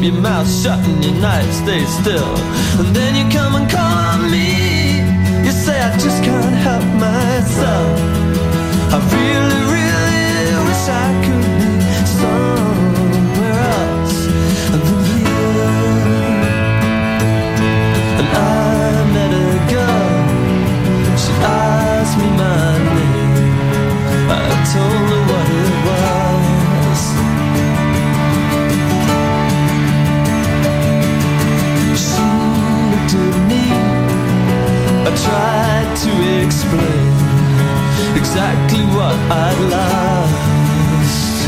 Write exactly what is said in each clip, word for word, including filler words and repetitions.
keep your mouth shut and your night stay still. And then you come and call on me. You say I just can't help myself. I really, really wish I could be somewhere else than here. And I met a girl. She asked me my name. I told her what it was. She looked at me. I tried to explain exactly what I'd lost.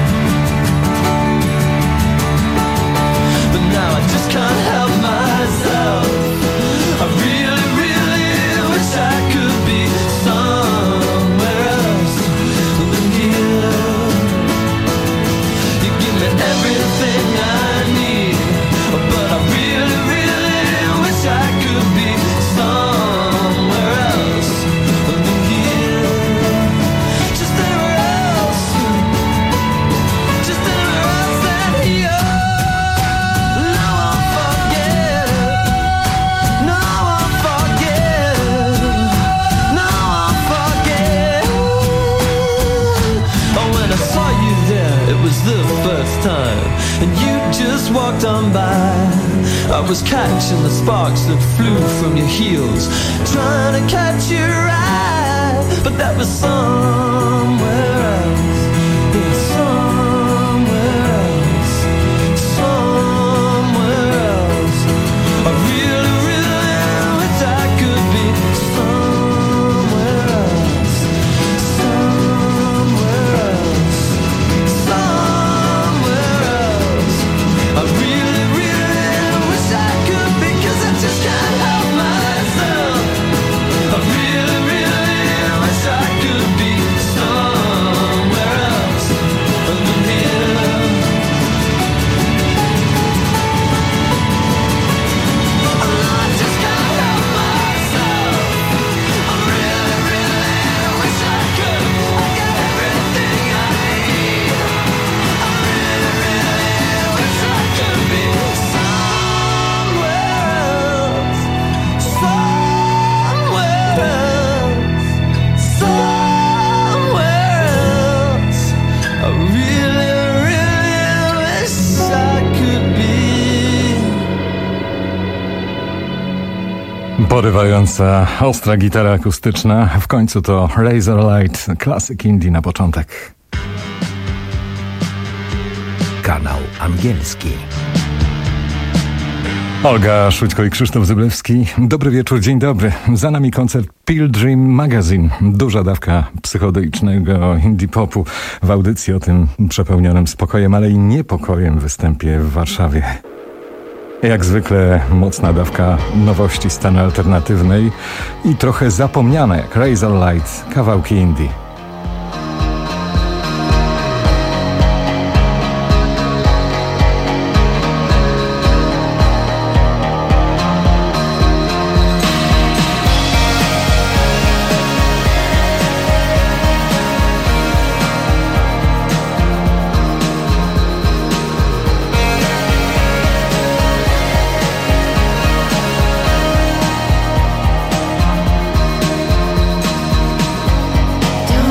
But now I just can't help myself. I really, really wish I could be somewhere else than here. You give me everything I need, but I really, really wish I could be somewhere else than here. Just anywhere else, just anywhere else than here. No one forget it, no one forget it, no one forget it. Oh, when I saw you there, it was the first time, and you just walked on by. I was catching the sparks that flew from your heels, trying to catch your eye, but that was somewhere else. It was somewhere else, somewhere else. I really, really wish I could be somewhere else, somewhere else, somewhere else. I really, really wish I could be, 'cause I just can't help myself. I really, really wish I could be somewhere else than here. Oh, I just can't help myself. I really, really wish I could. I got everything I need. I really, really wish I could be somewhere else, somewhere else, somewhere else. I really, really wish I could be. Porywająca, ostra gitara akustyczna. W końcu to Razorlight, klasyk indie na początek. Kanał Angielski. Olga Szujtko i Krzysztof Zyblewski. Dobry wieczór, dzień dobry. Za nami koncert Pilgrim Magazine. Duża dawka psychodelicznego indie popu w audycji o tym przepełnionym spokojem, ale i niepokojem występie w Warszawie. Jak zwykle mocna dawka nowości sceny alternatywnej i trochę zapomniane jak Razorlight, kawałki indie. Do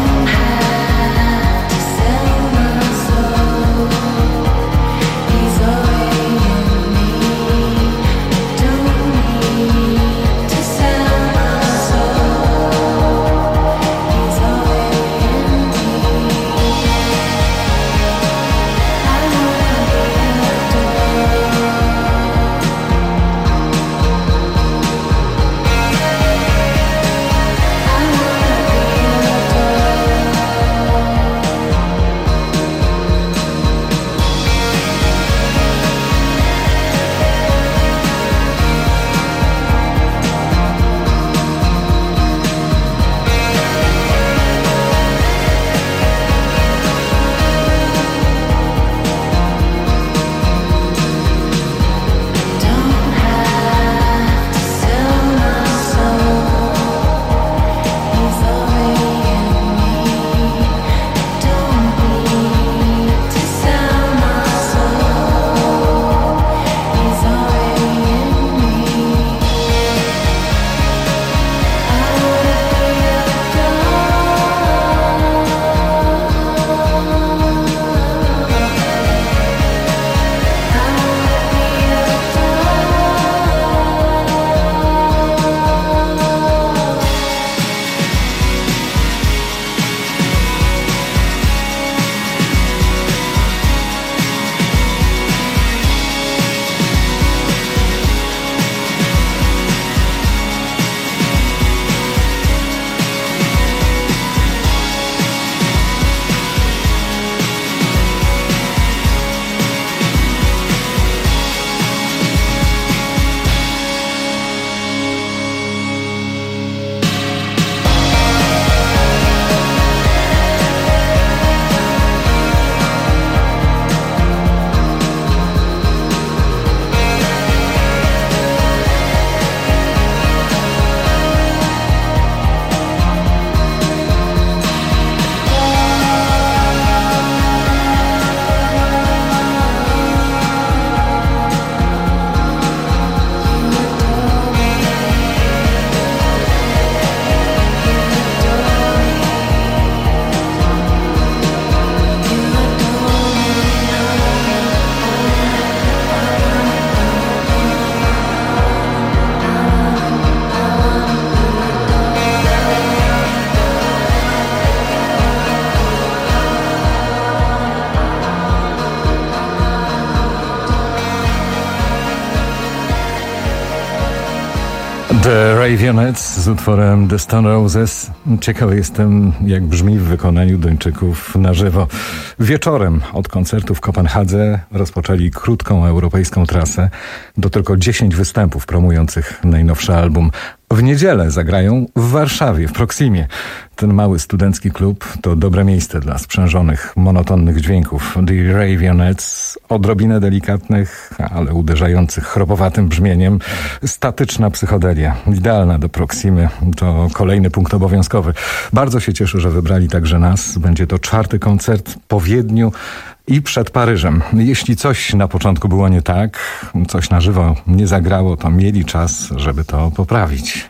The Raveonettes z utworem The Stone Roses. Ciekawy jestem, jak brzmi w wykonaniu Duńczyków na żywo. Wieczorem od koncertu w Kopenhadze rozpoczęli krótką europejską trasę. Do tylko dziesięć występów promujących najnowszy album. W niedzielę zagrają w Warszawie, w Proximie. Ten mały studencki klub to dobre miejsce dla sprzężonych, monotonnych dźwięków. The Raveonettes, odrobinę delikatnych, ale uderzających chropowatym brzmieniem. Statyczna psychodelia, idealna do Proximy. To kolejny punkt obowiązkowy. Bardzo się cieszę, że wybrali także nas. Będzie to czwarty koncert po Wiedniu i przed Paryżem. Jeśli coś na początku było nie tak, coś na żywo nie zagrało, to mieli czas, żeby to poprawić.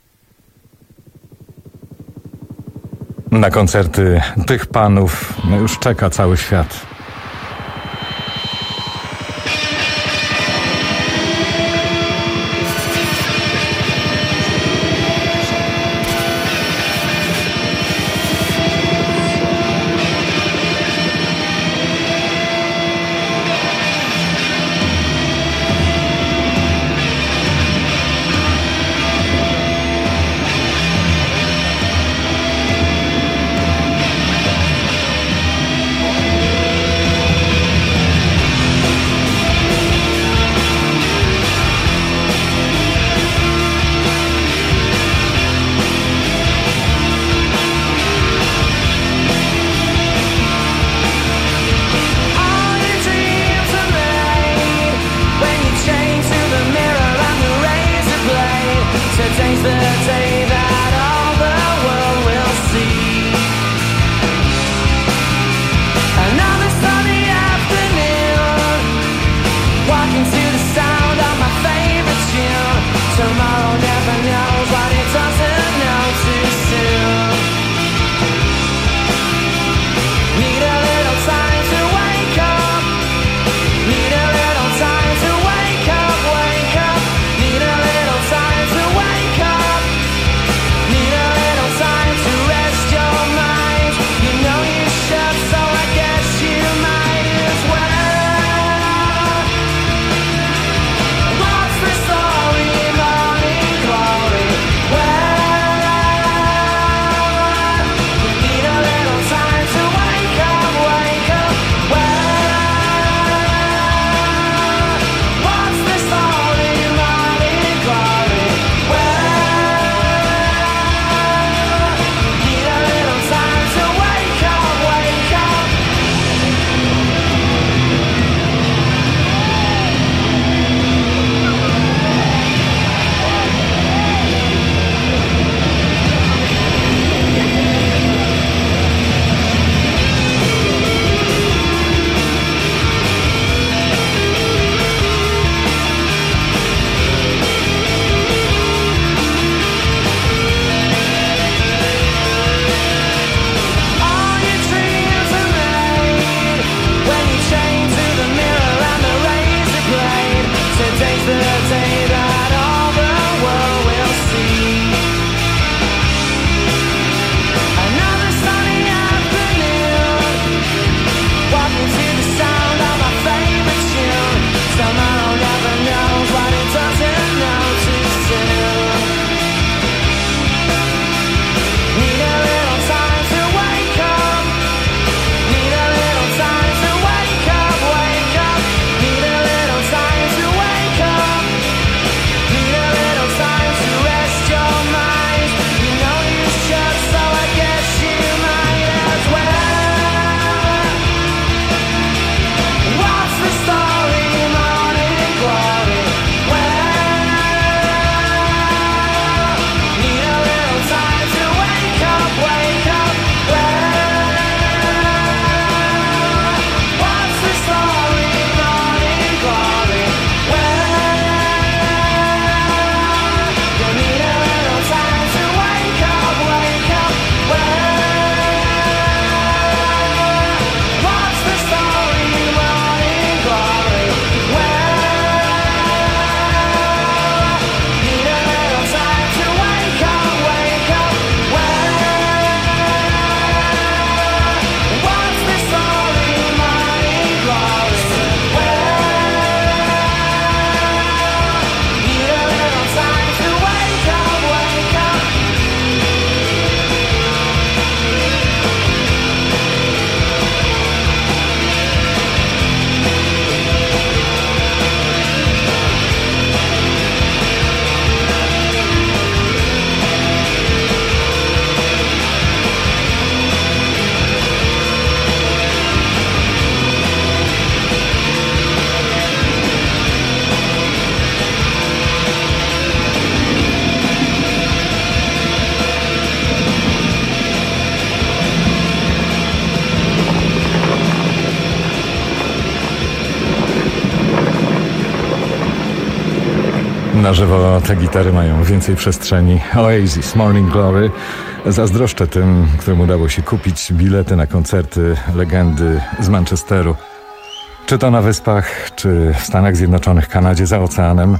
Na koncerty tych panów już czeka cały świat. Na żywo te gitary mają więcej przestrzeni. Oasis, Morning Glory. Zazdroszczę tym, którym udało się kupić bilety na koncerty legendy z Manchesteru. Czy to na Wyspach, czy w Stanach Zjednoczonych, Kanadzie, za oceanem.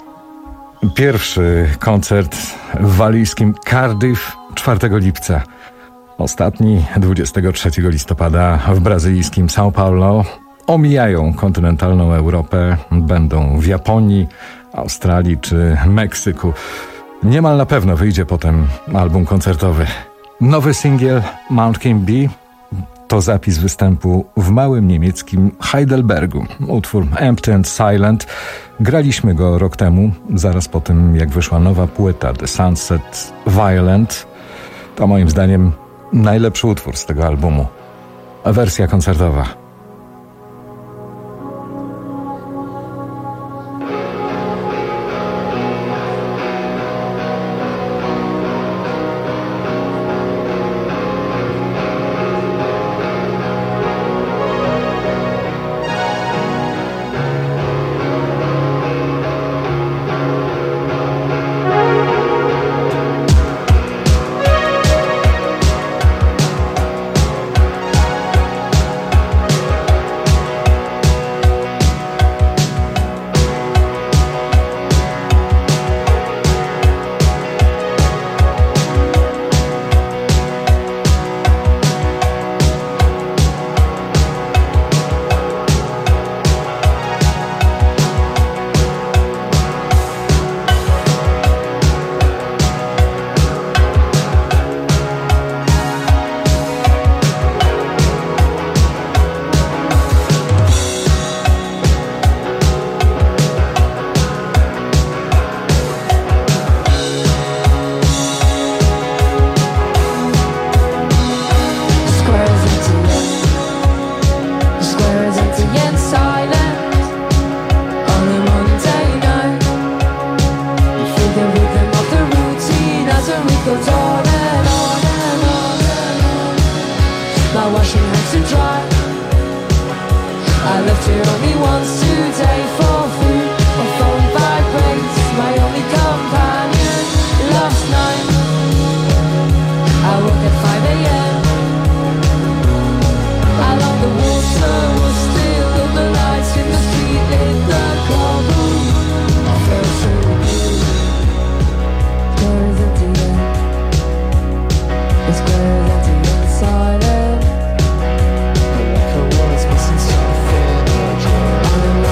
Pierwszy koncert w walijskim Cardiff czwartego lipca. Ostatni dwudziestego trzeciego listopada w brazylijskim São Paulo. Omijają kontynentalną Europę, będą w Japonii, Australii czy Meksyku. Niemal na pewno wyjdzie potem album koncertowy. Nowy singiel Mount Kimby to zapis występu w małym niemieckim Heidelbergu. Utwór Empty and Silent. Graliśmy go rok temu, zaraz po tym jak wyszła nowa płyta The Sunset Violent. To moim zdaniem najlepszy utwór z tego albumu. Wersja koncertowa. On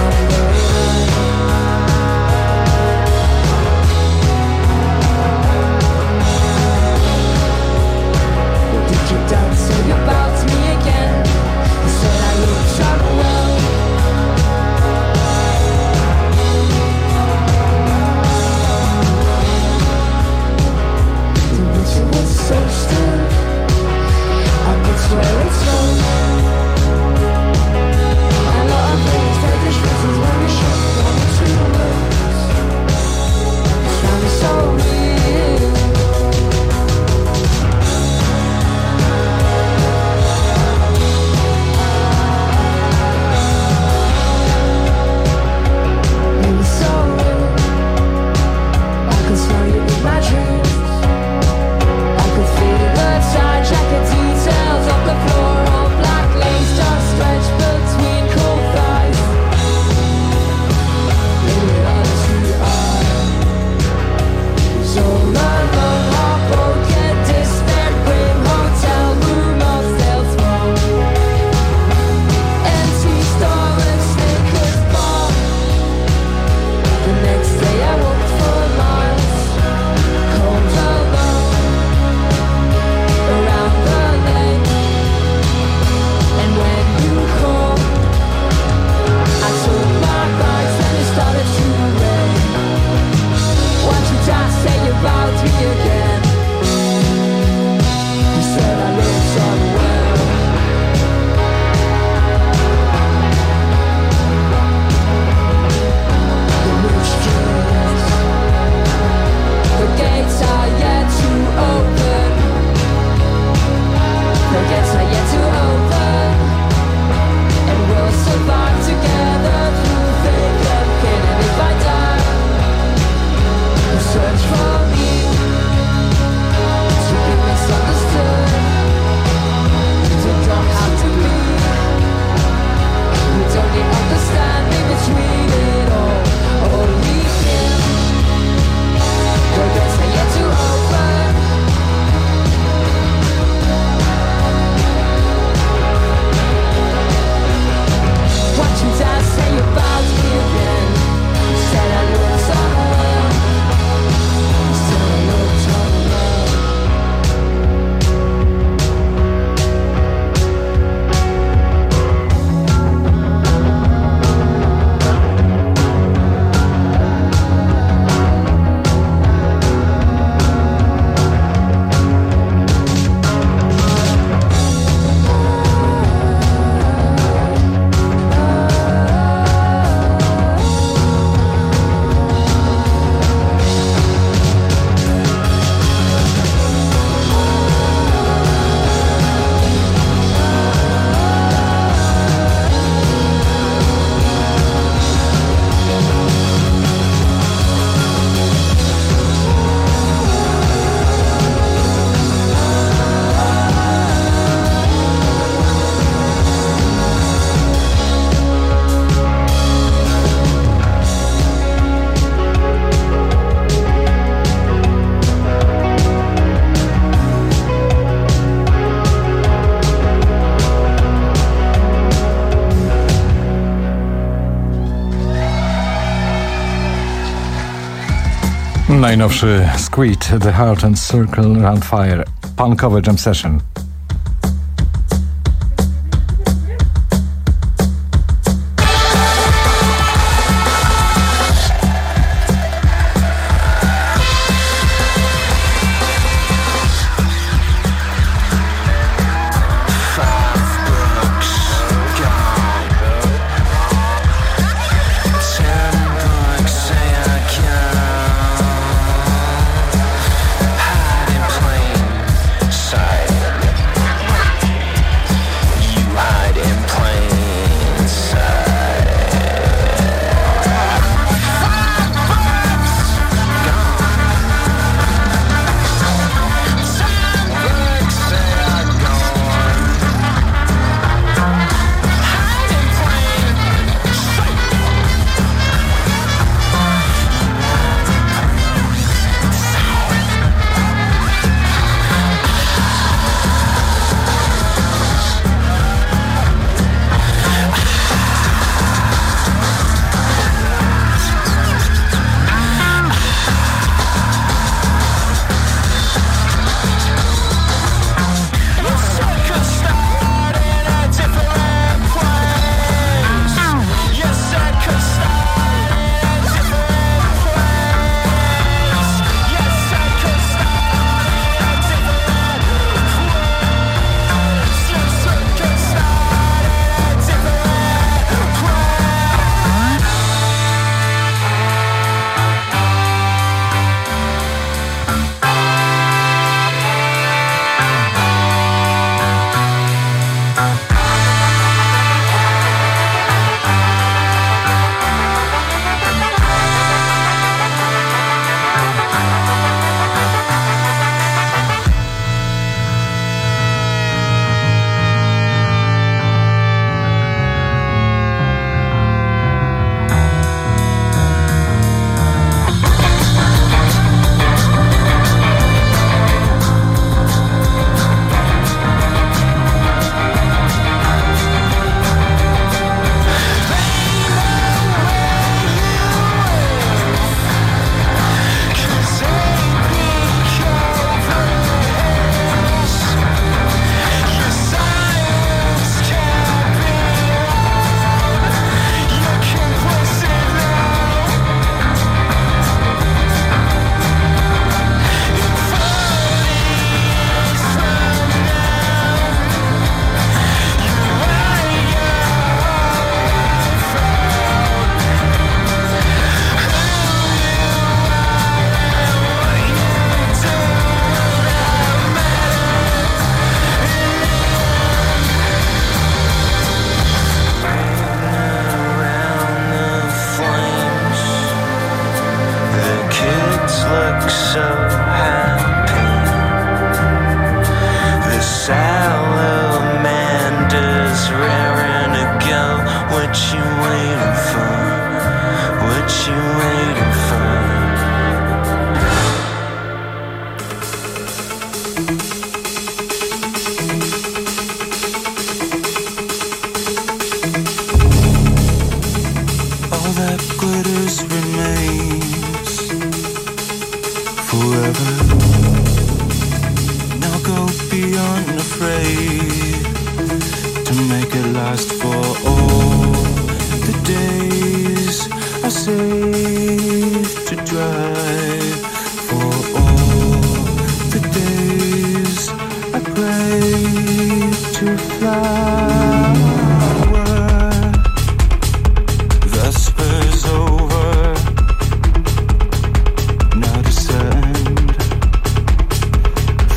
Najnowszy Squid, The Heart and Circle Round Fire, punkowe jam session.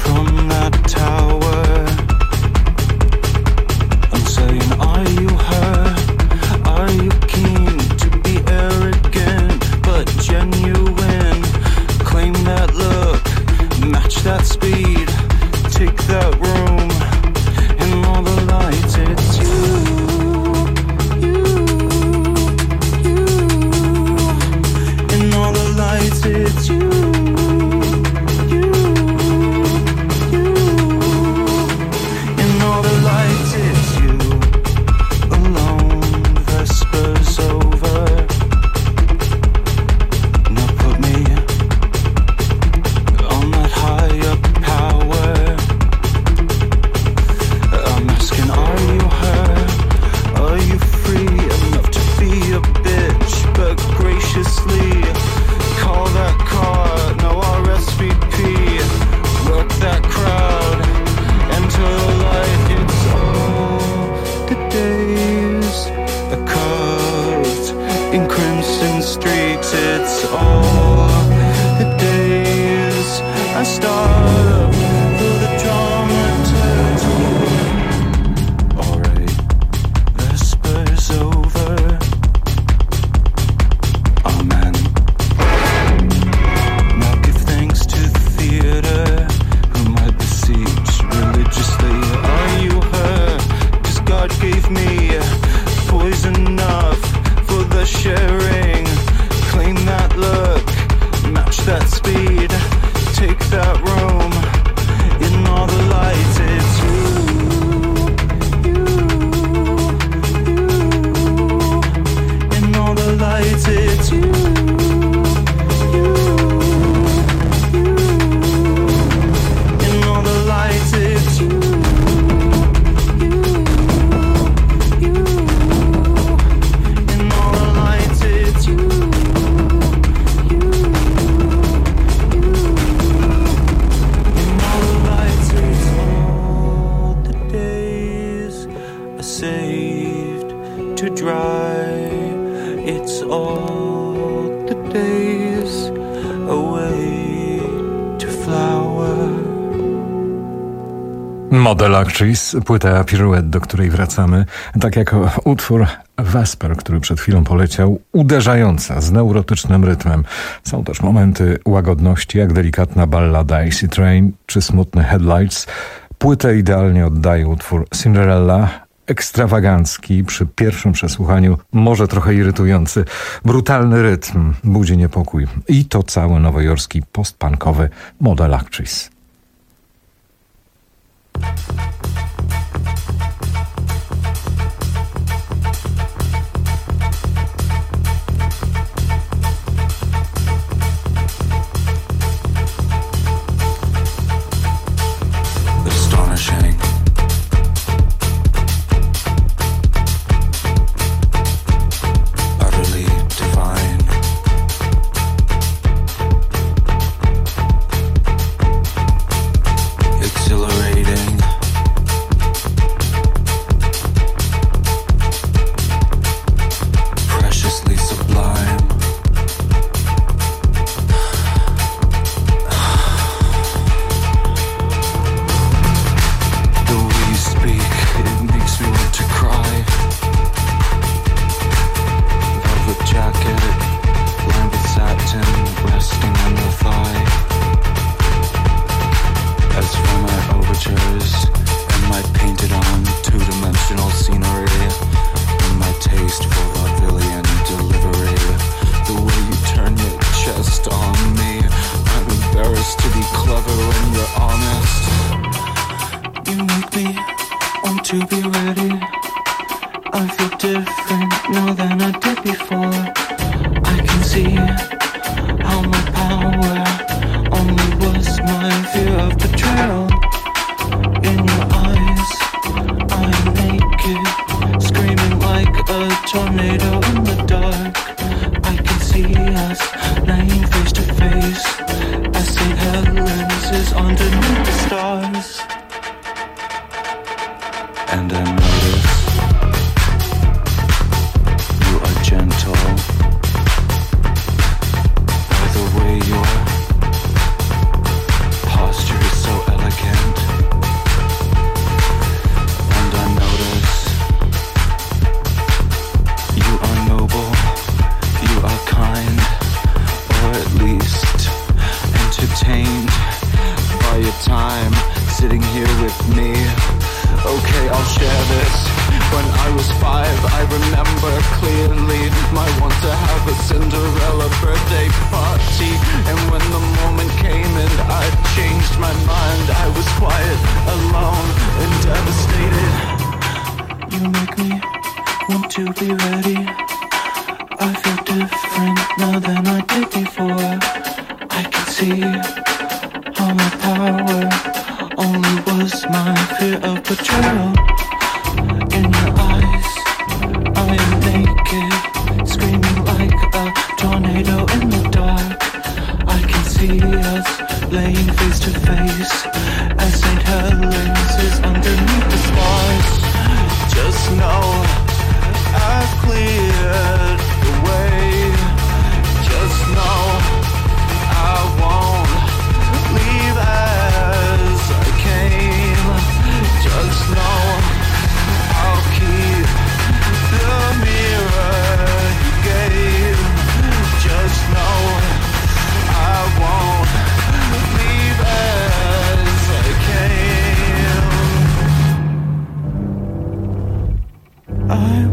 Are you hurt? are carved in crimson streaks. It's all the days I starve for the dramaturgy. Alright, Vesper's over. Amen. Now give thanks to the theater, whom I beseech religiously. Are you her? 'Cause God gave me poison enough for the sharing. Claim that look, match that speed, take that room. In all the lights, it's you, you, you. In all the lights, it's you, you, you. In all the lights, it's you, you, you. In all the lights, it's you, you, you. In all the lights, it's all the days are saved to dry. It's all the days away to flower. Model Actress, płyta Pirouette, do której wracamy, tak jak utwór Vesper, który przed chwilą poleciał, uderzająca, z neurotycznym rytmem. Są też momenty łagodności, jak delikatna ballada Easy Train czy smutny Headlights. Płytę idealnie oddaje utwór Cinderella, ekstrawagancki, przy pierwszym przesłuchaniu może trochę irytujący. Brutalny rytm budzi niepokój. I to cały nowojorski postpunkowy Model Actress. Astonishing. Utterly divine. Exhilarating. Preciously sublime. The way you speak, it makes me want to cry. Velvet jacket, lined with satin, resting on the thigh. As for my overtures and my painted-on two-dimensional scenery, and my taste for vaudevillian delivery, the way you turn your chest on me, I'm embarrassed to be clever when you're honest. You make me want to be ready. I feel different now than I did before. I can see how my power only was my fear of betrayal. In your eyes, I'm naked, screaming like a tornado in the dark. I can see us laying face to face as Saint Helens is underneath the stars. And I notice you are gentle by the way your posture is so elegant. And I notice you are noble, you are kind, or at least entertained by your time sitting here with me. Okay, I'll share this. When I was five, I remember clearly my want to have a Cinderella birthday party. And when the moment came and I changed my mind, I was quiet, alone, and devastated. You make me want to be ready. I feel different now than I did before. I can see how my power only was my fear of betrayal. In your eyes, I am naked, screaming like a tornado in the dark. I can see us laying face to face as Saint Helens is underneath the stars. Just know I've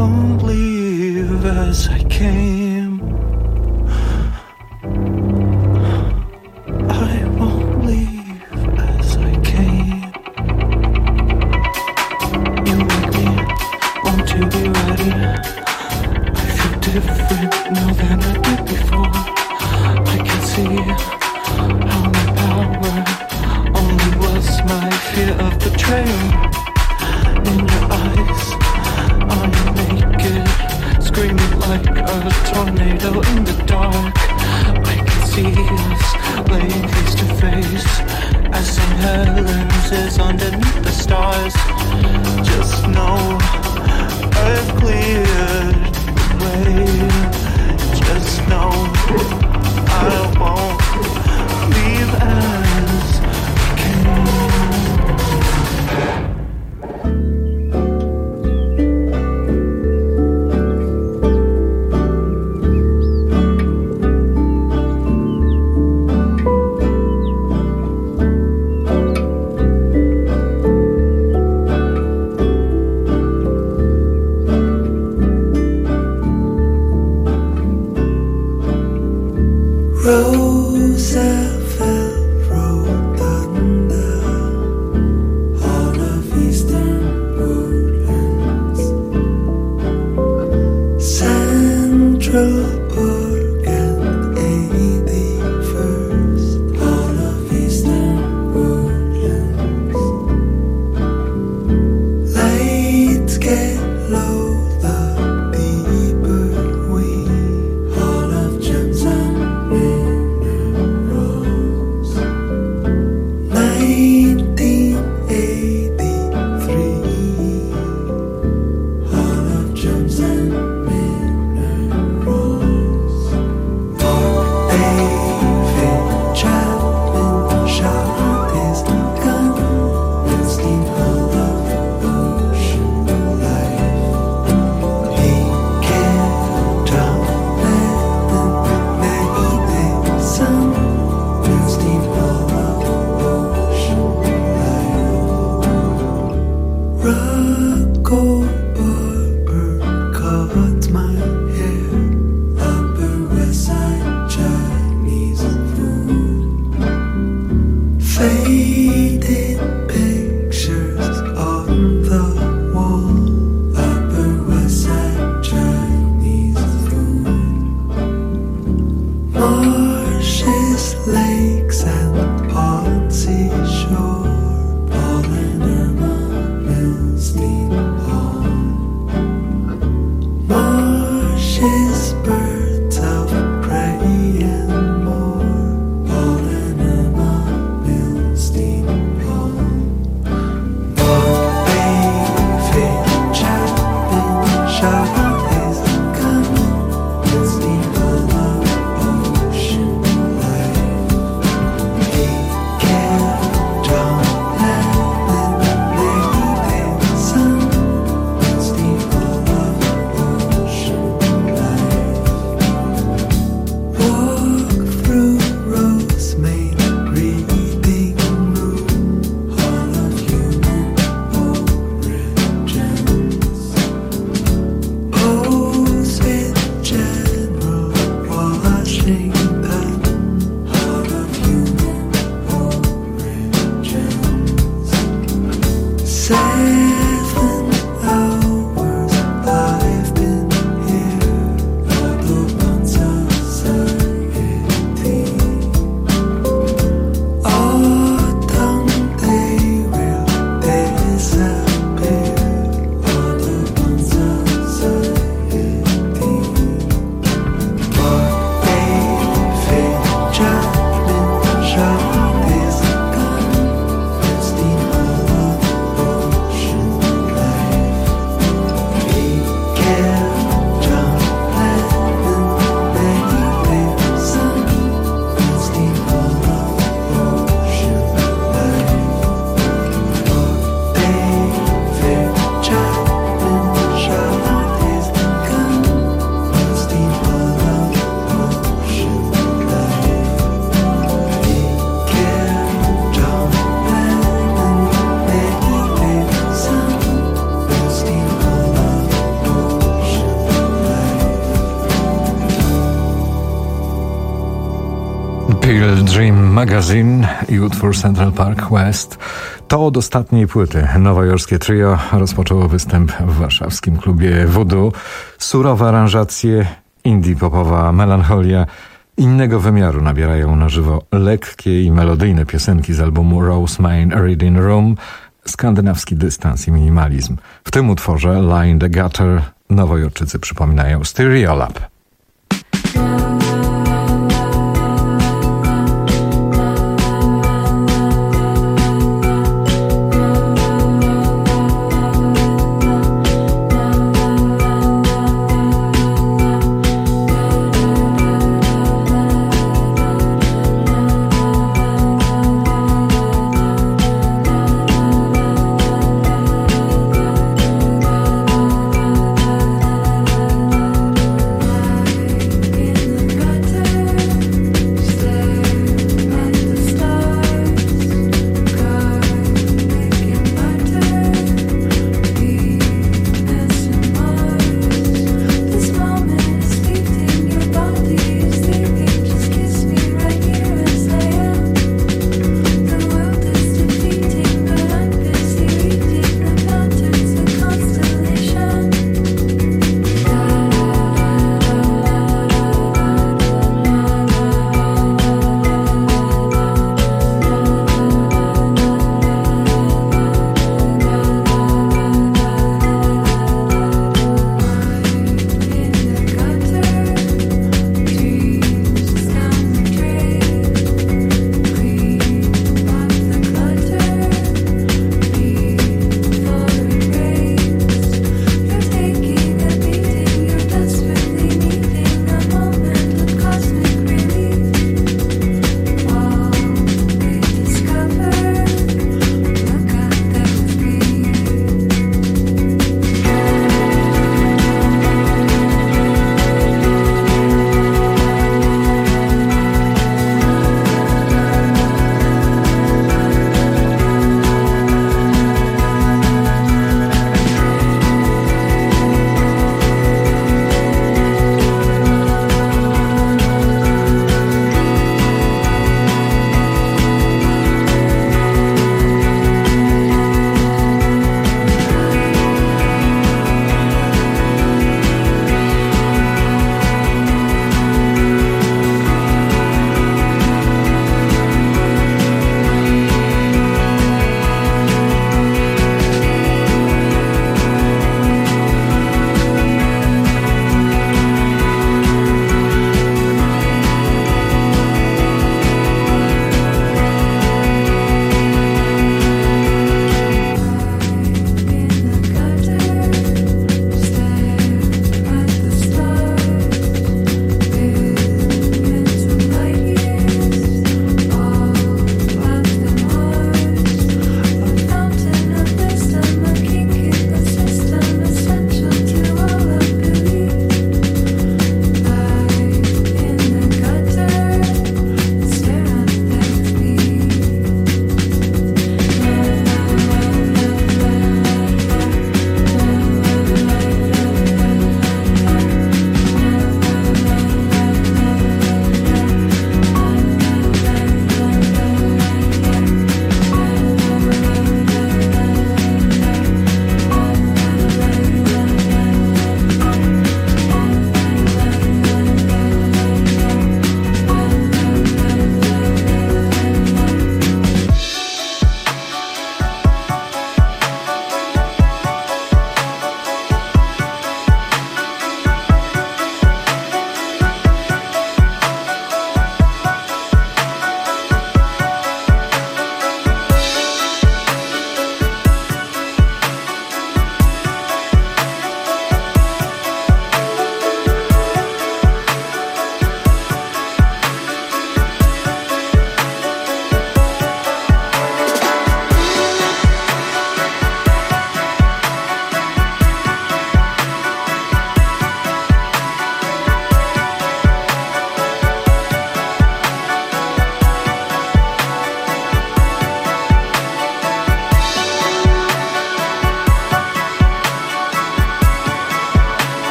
won't leave as I came. I won't leave as I came. You make me want to be ready. I feel different now than I did before. I can see how my power only was my fear of betrayal. In your eyes, are you naked? Screaming like a tornado in the dark. I can see us laying face to face as Saint Helens is underneath the stars. Just know I've cleared the way. Just know I won't leave as I came. Roosevelt wrote thunder all of eastern woodlands, Central Park and eighty-first, all of eastern woodlands. Lights get low, the deeper we, all of gems and nineteen eighty-three, all of gems and minerals. David Chapman shot his gun and steamed all of ocean life. He kept on letting many some and steamed all of Rocco barber cut my hair, Upper West Side Chinese food, faded pictures on the wall, Upper West Side Chinese food, marshes, lakes and ponds, seashore, Paul and Irma Milstein Hall. Marsh Pale Dream Magazine i utwór Central Park West. To od ostatniej płyty nowojorskie trio rozpoczęło występ w warszawskim klubie Voodoo. Surowe aranżacje, indie popowa melancholia innego wymiaru nabierają na żywo lekkie i melodyjne piosenki z albumu Rose Main Reading Room, skandynawski dystans i minimalizm. W tym utworze Line the Gutter nowojorczycy przypominają Stereolab.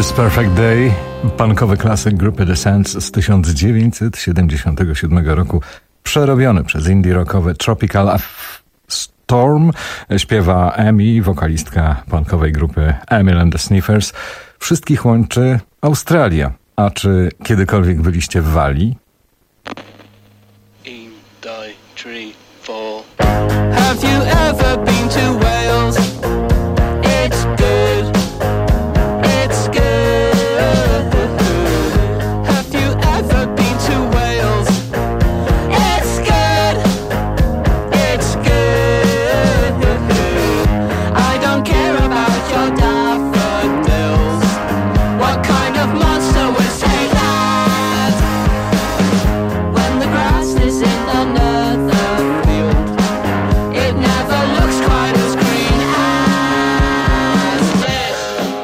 This Perfect Day, punkowy klasyk grupy The Sands z tysiąc dziewięćset siedemdziesiątego siódmego roku, przerobiony przez indie rockowy Tropical Storm. Śpiewa Amy, wokalistka punkowej grupy Emil and the Sniffers. Wszystkich łączy Australia. A czy kiedykolwiek byliście w Walii? In, die, three, four. Have you ever been to Wales? It's good. It's good. Have you ever been to Wales? It's good. It's good. I don't care about your daffodils. What kind of monster would say that? When the grass is in another field, it never looks quite as green as this.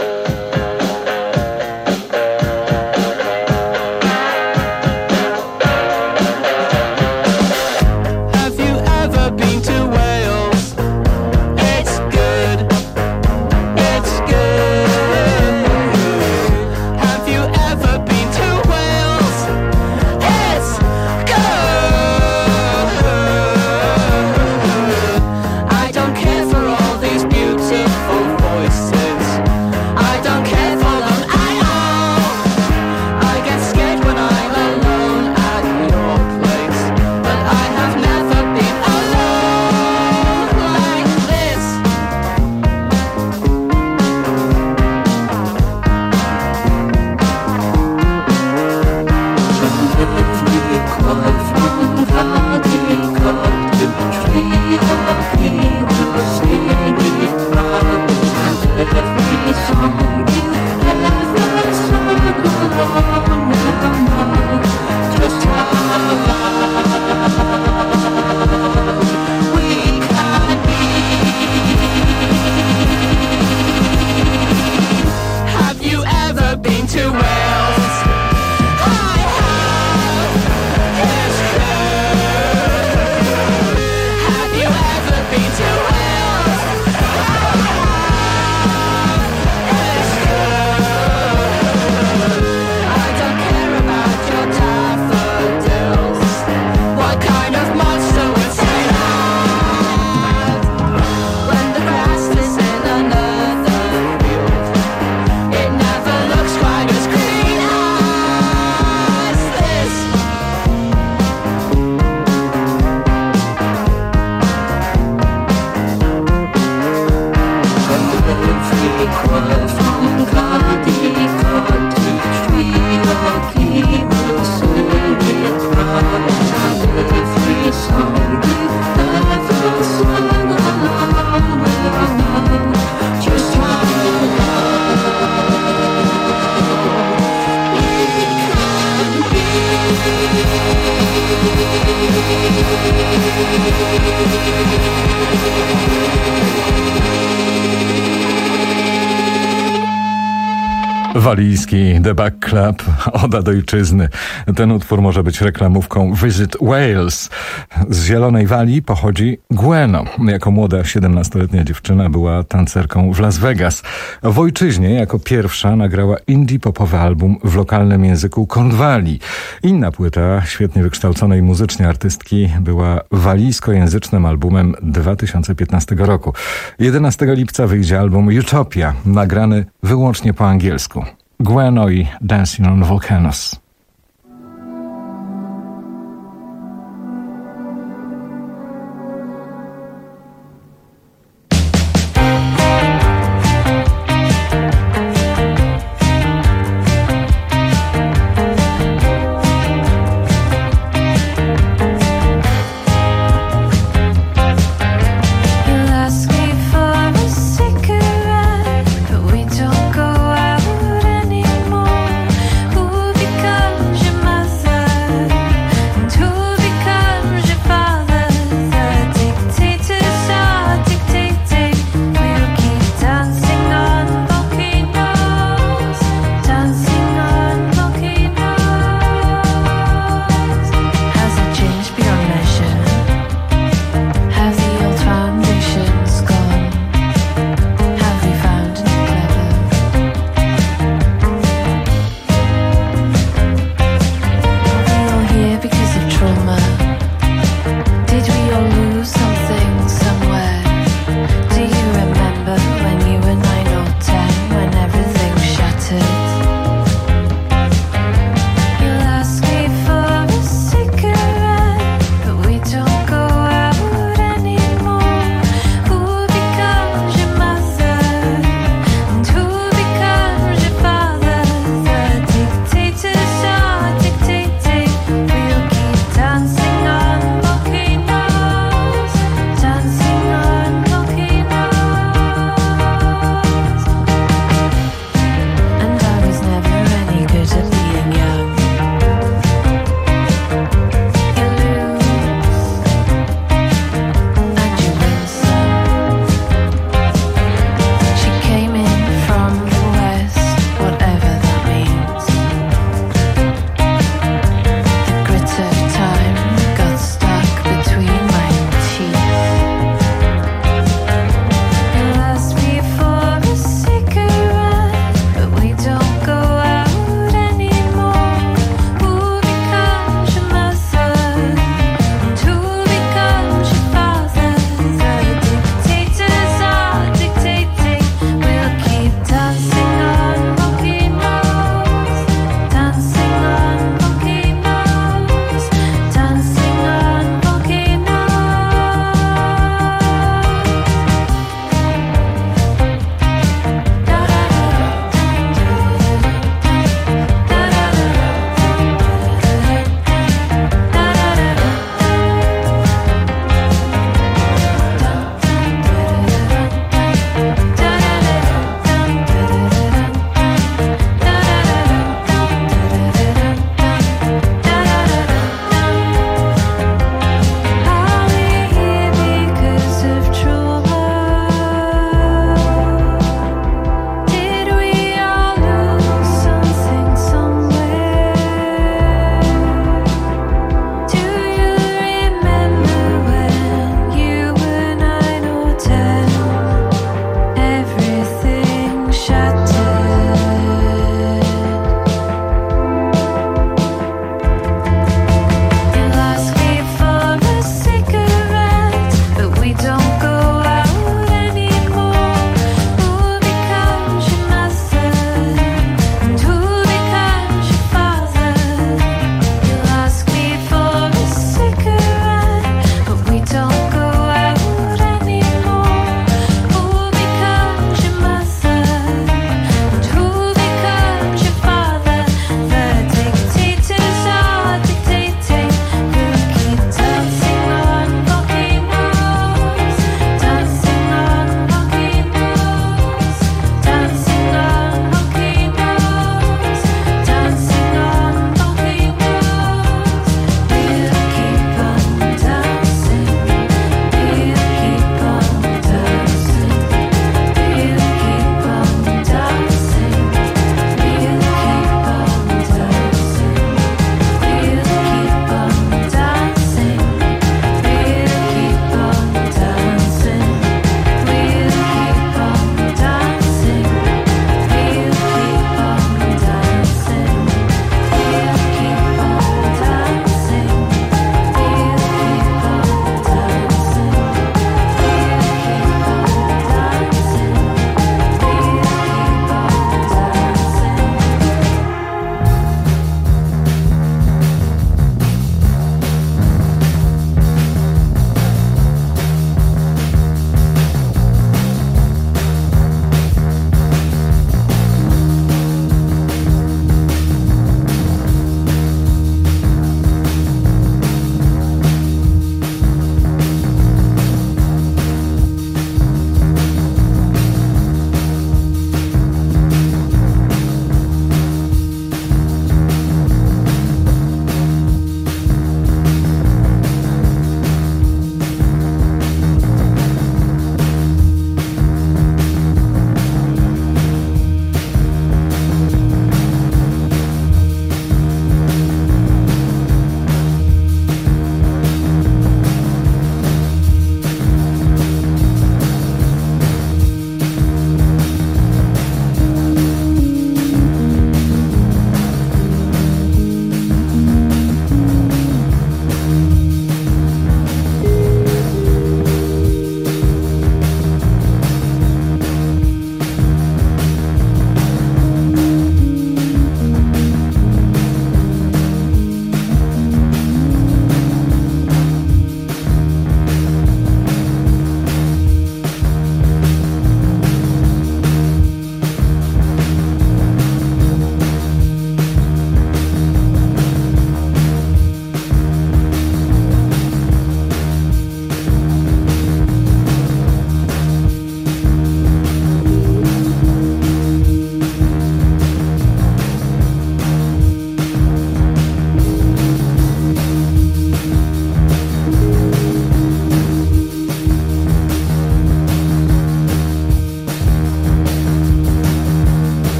Have you ever been to Wales? It's good. It's good. Have you ever been to Wales? It's good. I don't care for all these beautiful voices. I don't care for them at all. I get scared when I'm alone at your place, but I have never been alone like this. Have you ever been to Wales? I have. It's good. Have you ever been to Wales? I have. It's good. I don't care about your daffodils. What kind of monster would say that? When the grass is in another field, it never looks quite as green as this. Walijski The Back Club, oda do ojczyzny. Ten utwór może być reklamówką Visit Wales. Z Zielonej Walii pochodzi Gweno. Jako młoda siedemnastoletnia dziewczyna była tancerką w Las Vegas. W ojczyźnie jako pierwsza nagrała indie popowy album w lokalnym języku Kornwalii. Inna płyta świetnie wykształconej muzycznie artystki była walijskojęzycznym albumem dwa tysiące piętnastego roku. jedenastego lipca wyjdzie album Utopia, nagrany wyłącznie po angielsku. Gweno i Dancing on Volcanoes. You ask me for a cigarette, but we don't go out anymore. Ooh, because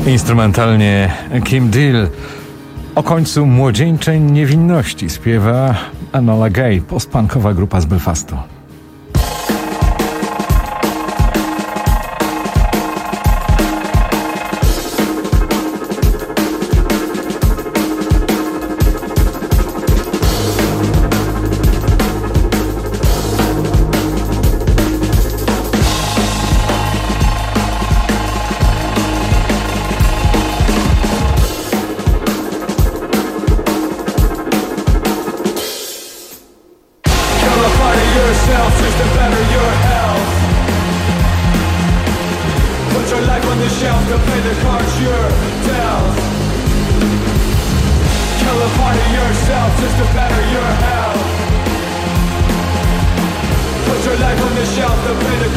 Instrumentalnie Kim Deal. O końcu młodzieńczej niewinności śpiewa Enola Gay, postpunkowa grupa z Belfastu. Yourself just to better your health. Put your life on the shelf to play the cards you're dealt. Kill a part of yourself just to better your health. Put your life on the shelf to play the